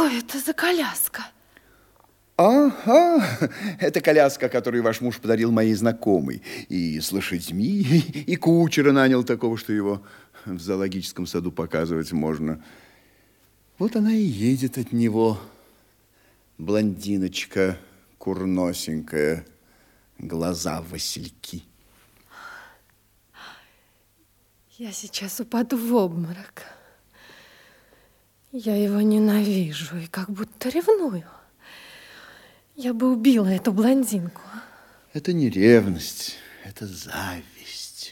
это за коляска? Ага, это коляска, которую ваш муж подарил моей знакомой. И с лошадьми, и кучера нанял такого, что его в зоологическом саду показывать можно. Вот она и едет от него, блондиночка курносенькая, глаза васильки. Я сейчас упаду в обморок. Я его ненавижу и как будто ревную. Я бы убила эту блондинку. Это не ревность, это зависть.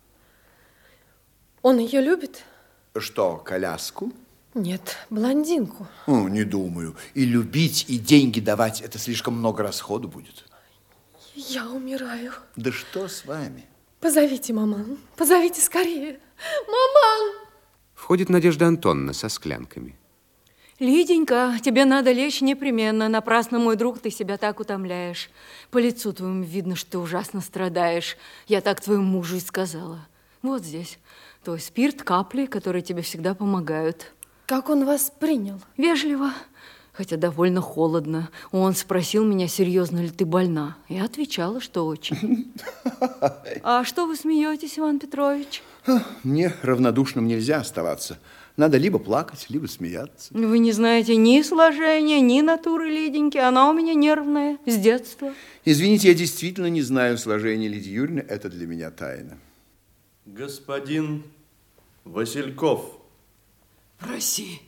Он ее любит? Что, коляску? Нет, блондинку. Не думаю. И любить, и деньги давать, это слишком много расходу будет. Я умираю. Да что с вами? Позовите маман, позовите скорее. Маман! Входит Надежда Антоновна со склянками. Лиденька, тебе надо лечь непременно. Напрасно, мой друг, ты себя так утомляешь. По лицу твоему видно, что ты ужасно страдаешь. Я так твоему мужу и сказала. Вот здесь твой спирт, капли, которые тебе всегда помогают. Как он вас принял? Вежливо, хотя довольно холодно. Он спросил меня, серьезно ли ты больна. Я отвечала, что очень. А что вы смеетесь, Иван Петрович? Мне равнодушным нельзя оставаться. Надо либо плакать, либо смеяться. Вы не знаете ни сложения, ни натуры Лиденьки. Она у меня нервная с детства. Извините, я действительно не знаю сложения Лидии Юрьевны. Это для меня тайна. Господин Васильков. Проси.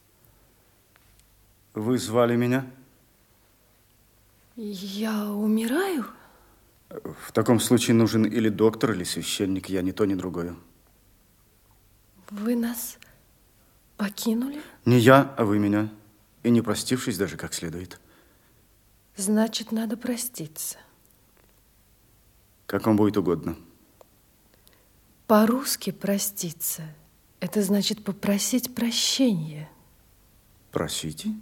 Вы звали меня? Я умираю? В таком случае нужен или доктор, или священник. Я ни то, ни другое. Вы нас покинули? Не я, а вы меня. И не простившись даже как следует. Значит, надо проститься. Как вам будет угодно. По-русски проститься – это значит попросить прощения. Просите.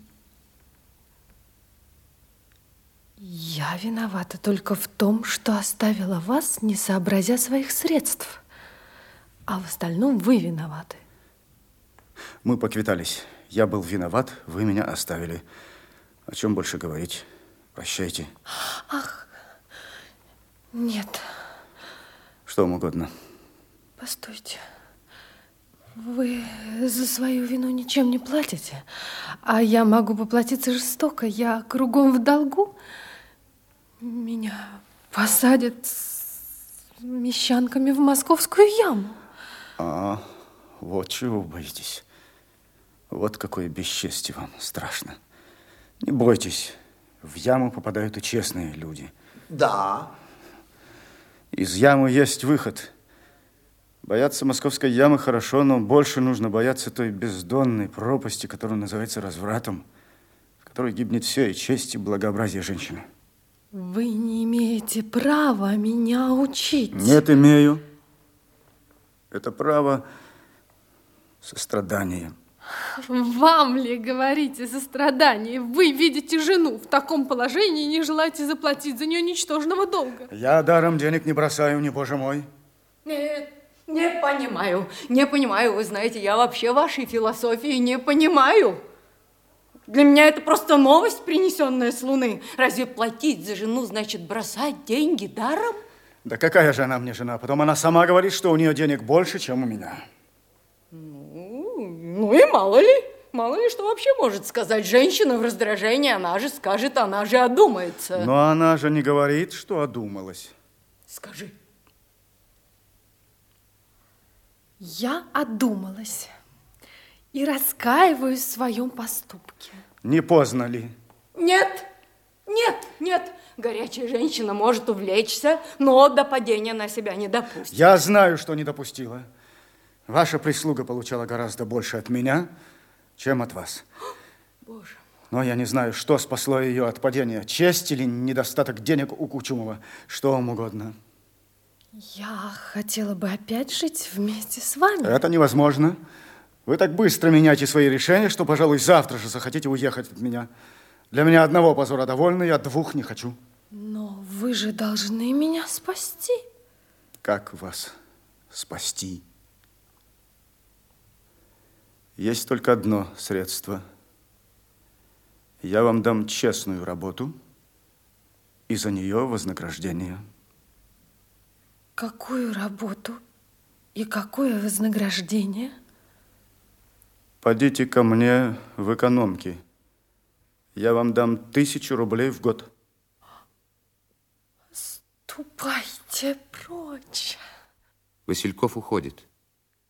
Я виновата только в том, что оставила вас, не сообразя своих средств. А в остальном вы виноваты. Мы поквитались. Я был виноват, вы меня оставили. О чем больше говорить? Прощайте. Ах, нет. Что вам угодно. Постойте. Вы за свою вину ничем не платите, а я могу поплатиться жестоко. Я кругом в долгу. Меня посадят с мещанками в московскую яму. Вот чего вы боитесь. Вот какое бесчестье вам страшно. Не бойтесь. В яму попадают и честные люди. Да. Из ямы есть выход. Бояться московской ямы хорошо, но больше нужно бояться той бездонной пропасти, которая называется развратом, в которой гибнет все, и честь, и благообразие женщины. Вы не имеете права меня учить. Нет, имею. Это право сострадания. Вам ли говорите сострадание? Вы видите жену в таком положении и не желаете заплатить за нее ничтожного долга. Я даром денег не бросаю, не боже мой. Нет, не понимаю. Вы знаете, я вообще вашей философии не понимаю. Для меня это просто новость, принесенная с Луны. Разве платить за жену значит бросать деньги даром? Да какая же она мне жена? Потом она сама говорит, что у нее денег больше, чем у меня. Ну и мало ли, что вообще может сказать женщина в раздражении. Она же скажет, она же одумается. Но она же не говорит, что одумалась. Скажи. Я одумалась и раскаиваюсь в своем поступке. Не поздно ли? Нет. Горячая женщина может увлечься, но до падения на себя не допустит. Я знаю, что не допустила. Ваша прислуга получала гораздо больше от меня, чем от вас. Боже. Но я не знаю, что спасло ее от падения. Честь или недостаток денег у Кучумова. Что вам угодно. Я хотела бы опять жить вместе с вами. Это невозможно. Вы так быстро меняете свои решения, что, пожалуй, завтра же захотите уехать от меня. Для меня одного позора довольно, я двух не хочу. Но вы же должны меня спасти. Как вас спасти? Есть только одно средство. Я вам дам честную работу и за нее вознаграждение. Какую работу и какое вознаграждение? Подите ко мне в экономки. Я вам дам 1000 рублей в год. Ступайте прочь. Васильков уходит.